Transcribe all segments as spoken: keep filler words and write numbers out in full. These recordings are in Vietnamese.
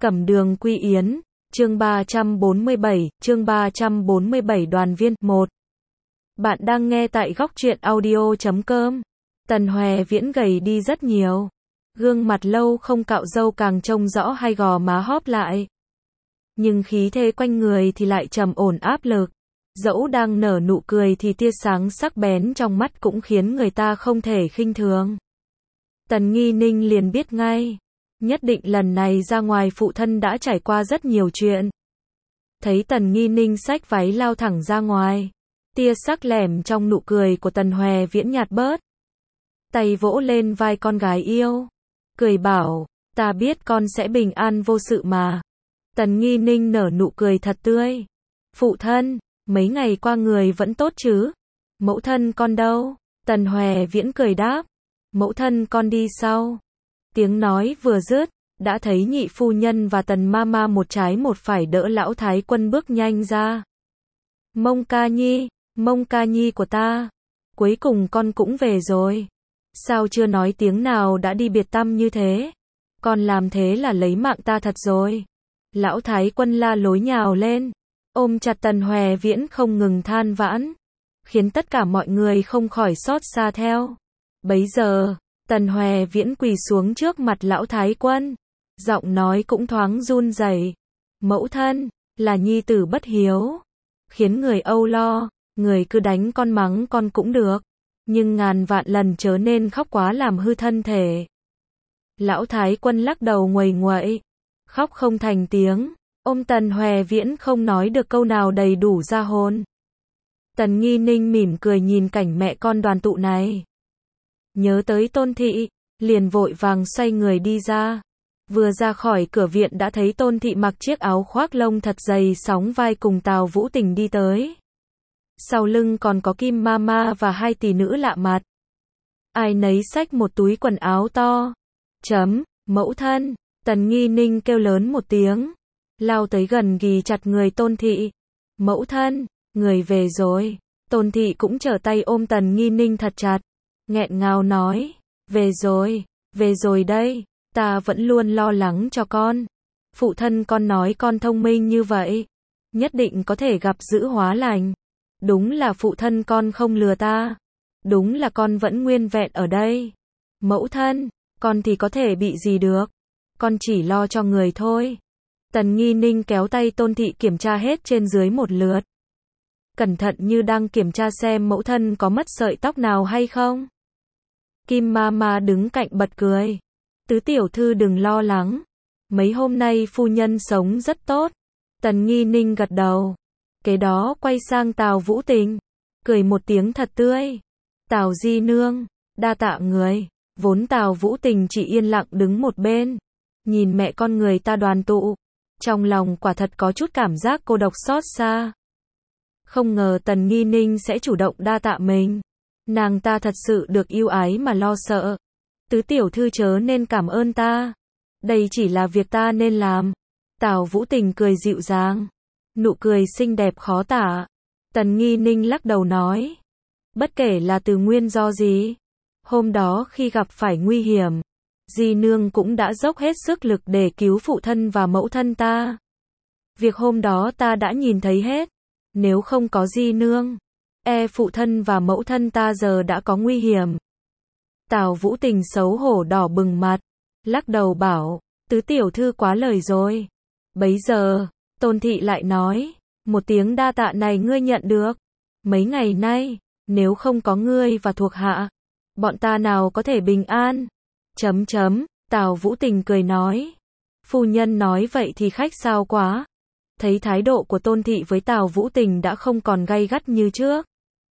Cẩm đường quy yến, chương ba trăm bốn mươi bảy, chương ba trăm bốn mươi bảy đoàn viên, một. Bạn đang nghe tại góc truyện audio chấm com. Tần Hòe Viễn gầy đi rất nhiều. Gương mặt lâu không cạo râu càng trông rõ hai gò má hóp lại. Nhưng khí thế quanh người thì lại trầm ổn áp lực. Dẫu đang nở nụ cười thì tia sáng sắc bén trong mắt cũng khiến người ta không thể khinh thường. Tần Nghi Ninh liền biết ngay. Nhất định lần này ra ngoài phụ thân đã trải qua rất nhiều chuyện. Thấy Tần Nghi Ninh xách váy lao thẳng ra ngoài. Tia sắc lẻm trong nụ cười của Tần Hòe Viễn nhạt bớt. Tay vỗ lên vai con gái yêu. Cười bảo, ta biết con sẽ bình an vô sự mà. Tần Nghi Ninh nở nụ cười thật tươi. Phụ thân, mấy ngày qua người vẫn tốt chứ? Mẫu thân con đâu? Tần Hòe Viễn cười đáp. Mẫu thân con đi sau. Tiếng nói vừa dứt, đã thấy nhị phu nhân và Tần Mama một trái một phải đỡ lão thái quân bước nhanh ra. Mông ca nhi, mông ca nhi của ta, cuối cùng con cũng về rồi. Sao chưa nói tiếng nào đã đi biệt tăm như thế? Con làm thế là lấy mạng ta thật rồi. Lão thái quân la lối nhào lên, ôm chặt Tần Hòe Viễn không ngừng than vãn, khiến tất cả mọi người không khỏi xót xa theo. Bấy giờ, Tần Hòe Viễn quỳ xuống trước mặt lão thái quân, giọng nói cũng thoáng run rẩy. Mẫu thân, là nhi tử bất hiếu, khiến người âu lo, người cứ đánh con mắng con cũng được, nhưng ngàn vạn lần chớ nên khóc quá làm hư thân thể. Lão thái quân lắc đầu nguầy nguậy, khóc không thành tiếng, ôm Tần Hòe Viễn không nói được câu nào đầy đủ ra hồn. Tần Nghi Ninh mỉm cười nhìn cảnh mẹ con đoàn tụ này. Nhớ tới Tôn Thị, liền vội vàng xoay người đi ra. Vừa ra khỏi cửa viện đã thấy Tôn Thị mặc chiếc áo khoác lông thật dày sóng vai cùng Tào Vũ Tình đi tới. Sau lưng còn có Kim Mama và hai tỷ nữ lạ mặt. Ai nấy xách một túi quần áo to. Chấm, mẫu thân, Tần Nghi Ninh kêu lớn một tiếng. Lao tới gần ghì chặt người Tôn Thị. Mẫu thân, người về rồi. Tôn Thị cũng trở tay ôm Tần Nghi Ninh thật chặt. Nghẹn ngào nói, về rồi, về rồi đây, ta vẫn luôn lo lắng cho con. Phụ thân con nói con thông minh như vậy, nhất định có thể gặp dữ hóa lành. Đúng là phụ thân con không lừa ta, đúng là con vẫn nguyên vẹn ở đây. Mẫu thân, con thì có thể bị gì được, con chỉ lo cho người thôi. Tần Nghi Ninh kéo tay Tôn Thị kiểm tra hết trên dưới một lượt. Cẩn thận như đang kiểm tra xem mẫu thân có mất sợi tóc nào hay không. Kim Mama đứng cạnh bật cười. Tứ tiểu thư đừng lo lắng. Mấy hôm nay phu nhân sống rất tốt. Tần Nghi Ninh gật đầu. Kế đó quay sang Tào Vũ Tình. Cười một tiếng thật tươi. Tào di nương, đa tạ người. Vốn Tào Vũ Tình chỉ yên lặng đứng một bên. Nhìn mẹ con người ta đoàn tụ. Trong lòng quả thật có chút cảm giác cô độc xót xa. Không ngờ Tần Nghi Ninh sẽ chủ động đa tạ mình. Nàng ta thật sự được yêu ái mà lo sợ. Tứ tiểu thư chớ nên cảm ơn ta. Đây chỉ là việc ta nên làm. Tào Vũ Tình cười dịu dàng. Nụ cười xinh đẹp khó tả. Tần Nghi Ninh lắc đầu nói. Bất kể là từ nguyên do gì. Hôm đó khi gặp phải nguy hiểm. Di nương cũng đã dốc hết sức lực để cứu phụ thân và mẫu thân ta. Việc hôm đó ta đã nhìn thấy hết. Nếu không có Di nương, e phụ thân và mẫu thân ta giờ đã có nguy hiểm. Tào Vũ Tình xấu hổ đỏ bừng mặt, lắc đầu bảo, tứ tiểu thư quá lời rồi. Bấy giờ, Tôn Thị lại nói, một tiếng đa tạ này ngươi nhận được. Mấy ngày nay, nếu không có ngươi và thuộc hạ, bọn ta nào có thể bình an. Chấm chấm, Tào Vũ Tình cười nói. Phu nhân nói vậy thì khách sao quá. Thấy thái độ của Tôn Thị với Tào Vũ Tình đã không còn gay gắt như trước.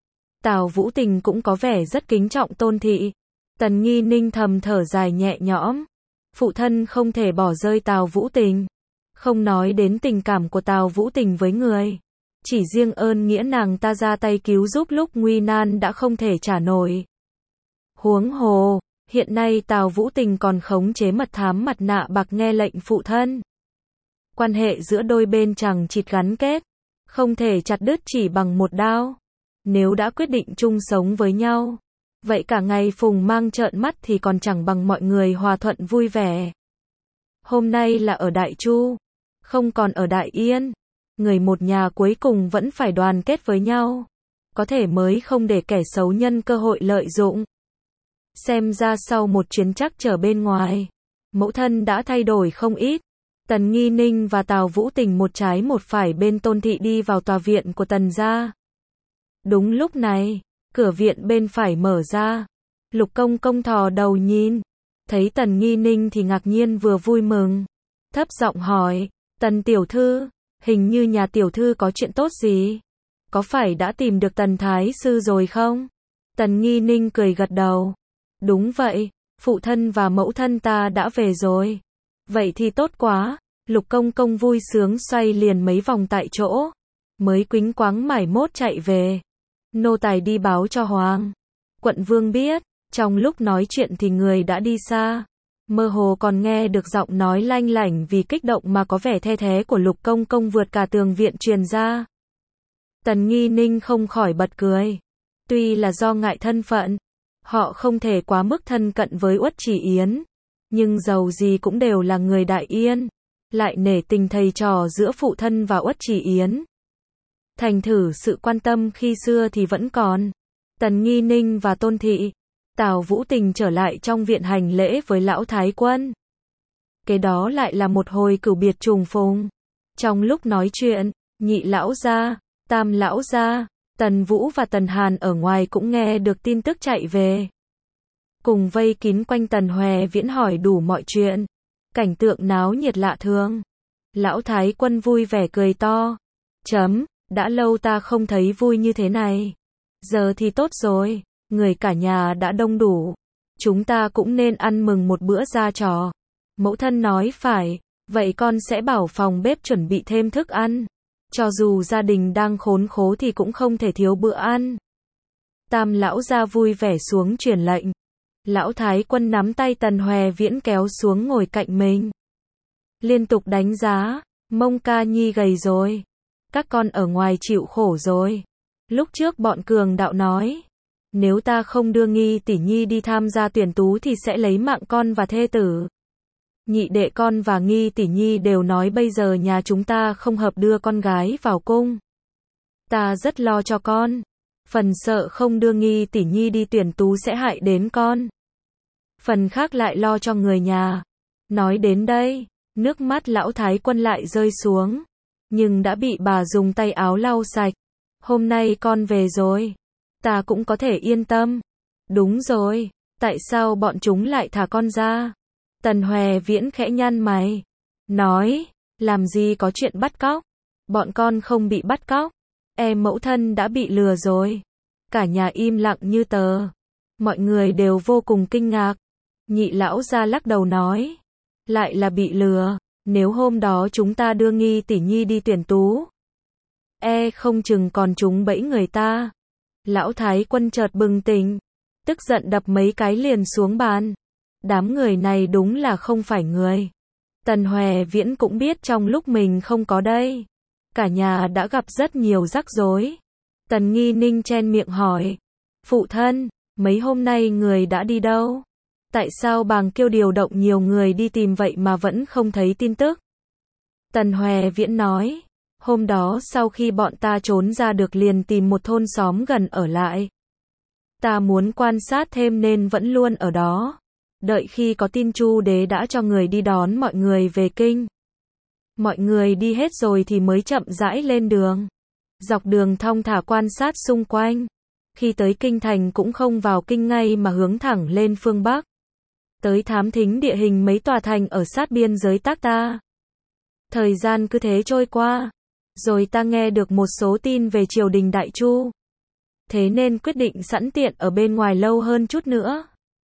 Tào Vũ Tình cũng có vẻ rất kính trọng Tôn Thị. Tần Nghi Ninh thầm thở dài nhẹ nhõm. Phụ thân không thể bỏ rơi Tào Vũ Tình. Không nói đến tình cảm của Tào Vũ Tình với người. Chỉ riêng ơn nghĩa nàng ta ra tay cứu giúp lúc nguy nan đã không thể trả nổi. Huống hồ, hiện nay Tào Vũ Tình còn khống chế mật thám mặt nạ bạc nghe lệnh phụ thân. Quan hệ giữa đôi bên chẳng chịt gắn kết, không thể chặt đứt chỉ bằng một đao. Nếu đã quyết định chung sống với nhau, vậy cả ngày phùng mang trợn mắt thì còn chẳng bằng mọi người hòa thuận vui vẻ. Hôm nay là ở Đại Chu, không còn ở Đại Yên. Người một nhà cuối cùng vẫn phải đoàn kết với nhau. Có thể mới không để kẻ xấu nhân cơ hội lợi dụng. Xem ra sau một chuyến trắc trở bên ngoài, mẫu thân đã thay đổi không ít. Tần Nghi Ninh và Tào Vũ Tình một trái một phải bên Tôn thị đi vào tòa viện của Tần gia. Đúng lúc này, cửa viện bên phải mở ra. Lục Công Công thò đầu nhìn, thấy Tần Nghi Ninh thì ngạc nhiên vừa vui mừng. Thấp giọng hỏi, Tần tiểu thư, hình như nhà tiểu thư có chuyện tốt gì? Có phải đã tìm được Tần Thái sư rồi không? Tần Nghi Ninh cười gật đầu. Đúng vậy, phụ thân và mẫu thân ta đã về rồi. Vậy thì tốt quá. Lục Công Công vui sướng xoay liền mấy vòng tại chỗ. Mới quýnh quáng mải mốt chạy về. Nô tài đi báo cho Hoàng Quận Vương biết. Trong lúc nói chuyện thì người đã đi xa. Mơ hồ còn nghe được giọng nói lanh lảnh vì kích động mà có vẻ the thé của Lục Công Công vượt cả tường viện truyền ra. Tần Nghi Ninh không khỏi bật cười. Tuy là do ngại thân phận, họ không thể quá mức thân cận với Uất Chỉ Yến, nhưng dầu gì cũng đều là người Đại Yên, lại nể tình thầy trò giữa phụ thân và Uất Chỉ Yến. Thành thử sự quan tâm khi xưa thì vẫn còn. Tần Nghi Ninh và Tôn thị, Tào Vũ Tình trở lại trong viện hành lễ với lão Thái Quân. Kế đó lại là một hồi cửu biệt trùng phùng. Trong lúc nói chuyện, Nhị lão gia, Tam lão gia, Tần Vũ và Tần Hàn ở ngoài cũng nghe được tin tức chạy về. Cùng vây kín quanh Tần Hòe Viễn hỏi đủ mọi chuyện. Cảnh tượng náo nhiệt lạ thường. Lão Thái Quân vui vẻ cười to. Chấm, đã lâu ta không thấy vui như thế này. Giờ thì tốt rồi, người cả nhà đã đông đủ. Chúng ta cũng nên ăn mừng một bữa ra trò. Mẫu thân nói phải, vậy con sẽ bảo phòng bếp chuẩn bị thêm thức ăn. Cho dù gia đình đang khốn khố thì cũng không thể thiếu bữa ăn. Tam lão gia vui vẻ xuống truyền lệnh. Lão Thái Quân nắm tay Tần Hòe Viễn kéo xuống ngồi cạnh mình. Liên tục đánh giá, Mông ca nhi gầy rồi. Các con ở ngoài chịu khổ rồi. Lúc trước bọn cường đạo nói, nếu ta không đưa Nghi tỷ nhi đi tham gia tuyển tú thì sẽ lấy mạng con và thê tử. Nhị đệ con và Nghi tỷ nhi đều nói bây giờ nhà chúng ta không hợp đưa con gái vào cung. Ta rất lo cho con. Phần sợ không đưa Nghi tỷ nhi đi tuyển tú sẽ hại đến con. Phần khác lại lo cho người nhà. Nói đến đây, nước mắt lão Thái Quân lại rơi xuống. Nhưng đã bị bà dùng tay áo lau sạch. Hôm nay con về rồi. Ta cũng có thể yên tâm. Đúng rồi, tại sao bọn chúng lại thả con ra? Tần Hòe Viễn khẽ nhăn mày. Nói, làm gì có chuyện bắt cóc. Bọn con không bị bắt cóc. Em mẫu thân đã bị lừa rồi. Cả nhà im lặng như tờ. Mọi người đều vô cùng kinh ngạc. Nhị lão gia lắc đầu nói. Lại là bị lừa. Nếu hôm đó chúng ta đưa Nghi tỷ nhi đi tuyển tú, e không chừng còn trúng bẫy người ta. Lão Thái Quân chợt bừng tỉnh, tức giận đập mấy cái liền xuống bàn. Đám người này đúng là không phải người. Tần Hòe Viễn cũng biết trong lúc mình không có đây, cả nhà đã gặp rất nhiều rắc rối. Tần Nghi Ninh chen miệng hỏi. Phụ thân, mấy hôm nay người đã đi đâu? Tại sao Bàng Kiêu điều động nhiều người đi tìm vậy mà vẫn không thấy tin tức? Tần Hòe Viễn nói. Hôm đó sau khi bọn ta trốn ra được liền tìm một thôn xóm gần ở lại. Ta muốn quan sát thêm nên vẫn luôn ở đó. Đợi khi có tin Chu đế đã cho người đi đón mọi người về kinh. Mọi người đi hết rồi thì mới chậm rãi lên đường. Dọc đường thong thả quan sát xung quanh. Khi tới kinh thành cũng không vào kinh ngay mà hướng thẳng lên phương Bắc. Tới thám thính địa hình mấy tòa thành ở sát biên giới Tác Ta. Thời gian cứ thế trôi qua. Rồi ta nghe được một số tin về triều đình Đại Chu. Thế nên quyết định sẵn tiện ở bên ngoài lâu hơn chút nữa.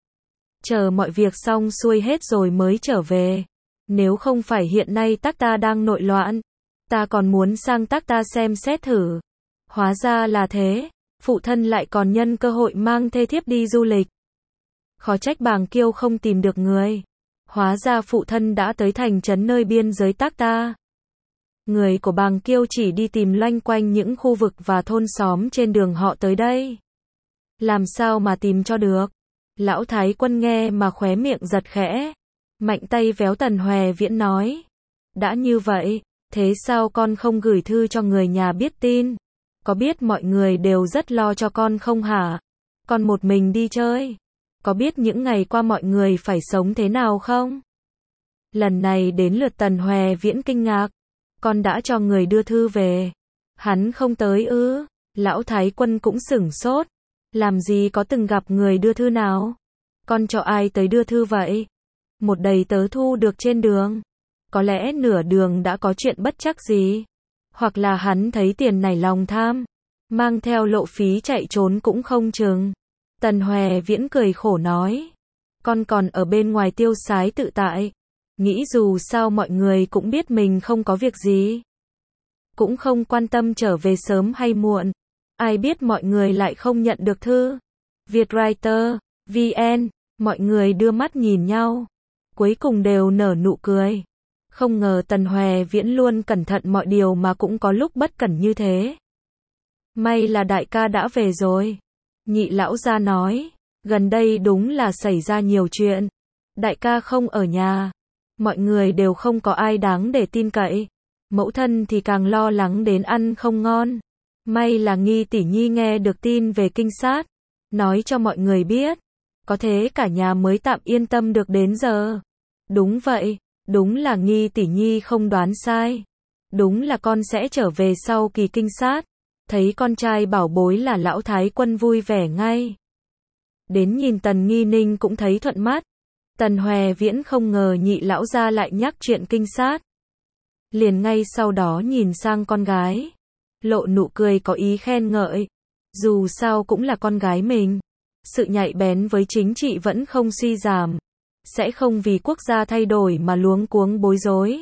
Chờ mọi việc xong xuôi hết rồi mới trở về. Nếu không phải hiện nay Tác Ta đang nội loạn, ta còn muốn sang Tác Ta xem xét thử. Hóa ra là thế, phụ thân lại còn nhân cơ hội mang thê thiếp đi du lịch. Khó trách Bàng Kiêu không tìm được người. Hóa ra phụ thân đã tới thành trấn nơi biên giới Tác Ta. Người của Bàng Kiêu chỉ đi tìm loanh quanh những khu vực và thôn xóm trên đường họ tới đây. Làm sao mà tìm cho được? Lão Thái Quân nghe mà khóe miệng giật khẽ. Mạnh tay véo Tần Hòe Viễn nói. Đã như vậy, thế sao con không gửi thư cho người nhà biết tin? Có biết mọi người đều rất lo cho con không hả? Con một mình đi chơi. Có biết những ngày qua mọi người phải sống thế nào không? Lần này đến lượt Tần Hòe Viễn kinh ngạc. Con đã cho người đưa thư về. Hắn không tới ư? Lão Thái Quân cũng sửng sốt. Làm gì có từng gặp người đưa thư nào? Con cho ai tới đưa thư vậy? Một đầy tớ thu được trên đường. Có lẽ nửa đường đã có chuyện bất trắc gì. Hoặc là hắn thấy tiền nảy lòng tham. Mang theo lộ phí chạy trốn cũng không chừng. Tần Hòe Viễn cười khổ nói. Con còn ở bên ngoài tiêu sái tự tại. Nghĩ dù sao mọi người cũng biết mình không có việc gì. Cũng không quan tâm trở về sớm hay muộn. Ai biết mọi người lại không nhận được thư. Vietwriter, vê en, mọi người đưa mắt nhìn nhau. Cuối cùng đều nở nụ cười. Không ngờ Tần Hòe Viễn luôn cẩn thận mọi điều mà cũng có lúc bất cẩn như thế. May là đại ca đã về rồi. Nhị lão gia nói. Gần đây đúng là xảy ra nhiều chuyện. Đại ca không ở nhà. Mọi người đều không có ai đáng để tin cậy. Mẫu thân thì càng lo lắng đến ăn không ngon. May là Nghi tỷ nhi nghe được tin về kinh sát. Nói cho mọi người biết. Có thế cả nhà mới tạm yên tâm được đến giờ. Đúng vậy. Đúng là Nghi tỷ nhi không đoán sai. Đúng là con sẽ trở về sau kỳ kinh sát. Thấy con trai bảo bối là Lão Thái Quân vui vẻ ngay. Đến nhìn Tần Nghi Ninh cũng thấy thuận mắt. Tần Hòe Viễn không ngờ nhị lão gia lại nhắc chuyện kinh sát. Liền ngay sau đó nhìn sang con gái. Lộ nụ cười có ý khen ngợi. Dù sao cũng là con gái mình. Sự nhạy bén với chính trị vẫn không suy giảm. Sẽ không vì quốc gia thay đổi mà luống cuống bối rối.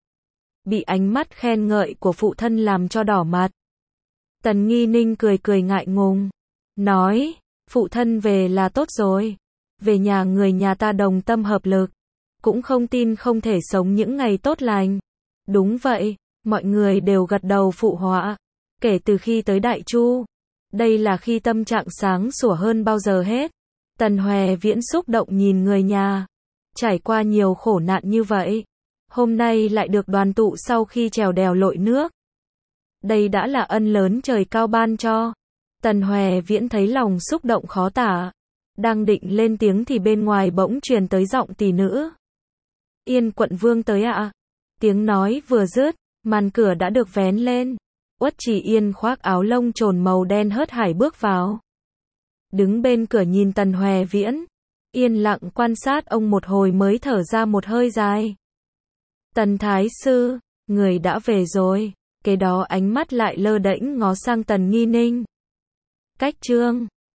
Bị ánh mắt khen ngợi của phụ thân làm cho đỏ mặt. Tần Nghi Ninh cười cười ngại ngùng. Nói, phụ thân về là tốt rồi. Về nhà người nhà ta đồng tâm hợp lực. Cũng không tin không thể sống những ngày tốt lành. Đúng vậy, mọi người đều gật đầu phụ họa. Kể từ khi tới Đại Chu, đây là khi tâm trạng sáng sủa hơn bao giờ hết. Tần Hòe Viễn xúc động nhìn người nhà. Trải qua nhiều khổ nạn như vậy. Hôm nay lại được đoàn tụ sau khi trèo đèo lội nước. Đây đã là ân lớn trời cao ban cho. Tần Hòe Viễn thấy lòng xúc động khó tả. Đang định lên tiếng thì bên ngoài bỗng truyền tới giọng tỷ nữ. Yên quận vương tới ạ. À? Tiếng nói vừa dứt, màn cửa đã được vén lên. Uất Trì Yên khoác áo lông trồn màu đen hớt hải bước vào. Đứng bên cửa nhìn Tần Hòe Viễn. Yên lặng quan sát ông một hồi mới thở ra một hơi dài. Tần Thái Sư, người đã về rồi. Kế đó ánh mắt lại lơ đễnh ngó sang Tần Nghi Ninh. Cách chương